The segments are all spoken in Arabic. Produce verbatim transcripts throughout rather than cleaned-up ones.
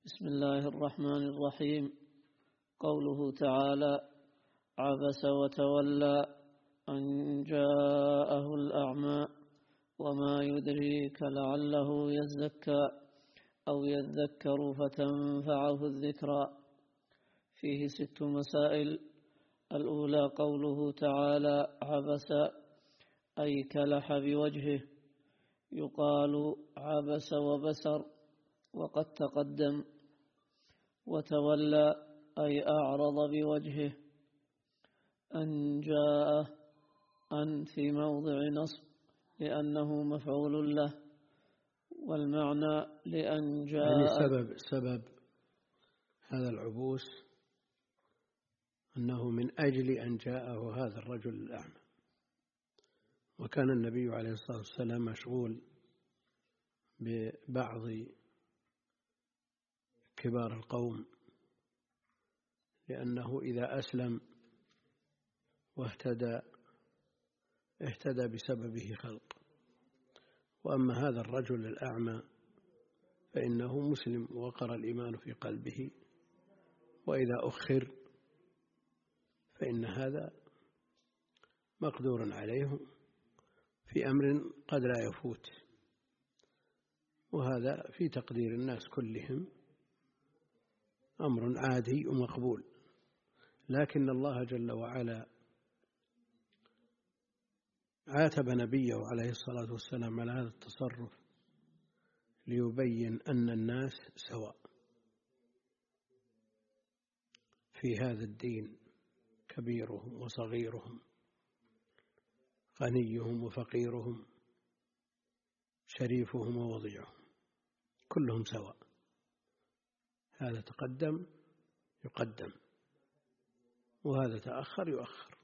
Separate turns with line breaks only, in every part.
بسم الله الرحمن الرحيم. قوله تعالى: عبس وتولى أن جاءه الأعمى وما يدريك لعله يزكى أو يذكر فتنفعه الذكرى. فيه ست مسائل. الأولى قوله تعالى: عبس أي كلح بوجهه، يقال عبس وبسر وقد تقدم. وتولى أي أعرض بوجهه. أن جاء أن في موضع نصب لأنه مفعول له، والمعنى لأن جاء
يعني سبب سبب هذا العبوس أنه من أجل أن جاءه هذا الرجل الأعمى. وكان النبي عليه الصلاة والسلام مشغول ببعض كبار القوم، لأنه إذا أسلم واهتدى اهتدى بسببه خلق. وأما هذا الرجل الأعمى فإنه مسلم وقر الإيمان في قلبه، وإذا أخر فإن هذا مقدور عليه في أمر قد لا يفوت، وهذا في تقدير الناس كلهم أمر عادي ومقبول. لكن الله جل وعلا عاتب نبيه عليه الصلاة والسلام على هذا التصرف ليبين أن الناس سواء في هذا الدين، كبيرهم وصغيرهم، غنيهم وفقيرهم، شريفهم ووضيعهم، كلهم سواء. هذا تقدم يقدم، وهذا تأخر يؤخر،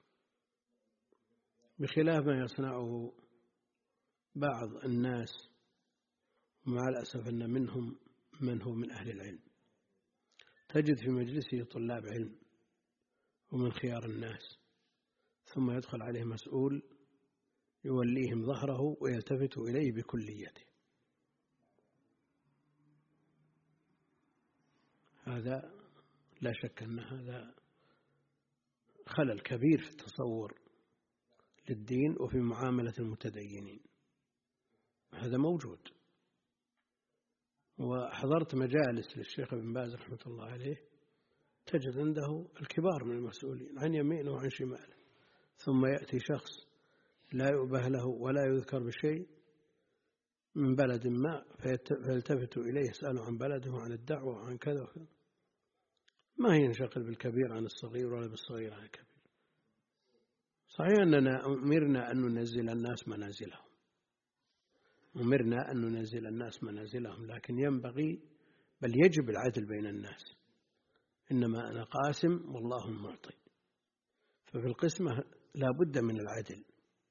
بخلاف ما يصنعه بعض الناس. ومع الأسف أن منهم من هو من أهل العلم، تجد في مجلسه طلاب علم ومن خيار الناس، ثم يدخل عليه مسؤول يوليهم ظهره ويلتفت إليه بكليته. هذا لا شك أن هذا خلل كبير في التصور للدين وفي معاملة المتدينين. هذا موجود. وحضرت مجالس للشيخ ابن باز رحمة الله عليه، تجد عنده الكبار من المسؤولين عن يمينه وعن شماله، ثم يأتي شخص لا يؤبه له ولا يذكر بشيء من بلد ما فيلتفت إليه يسأله عن بلده وعن الدعوة وعن كذا وكذا، ما هي ينشغل بالكبير عن الصغير ولا بالصغير عن الكبير. صحيح أننا أمرنا أن ننزل الناس منازلهم، أمرنا أن ننزل الناس منازلهم، لكن ينبغي بل يجب العدل بين الناس. إنما أنا قاسم والله المعطي، ففي القسمة لا بد من العدل.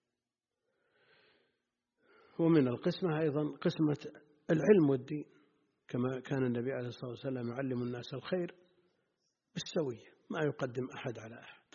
ومن القسمة أيضا قسمة العلم والدين، كما كان النبي عليه الصلاة والسلام يعلم الناس الخير بالسوية، ما يقدم أحد على أحد.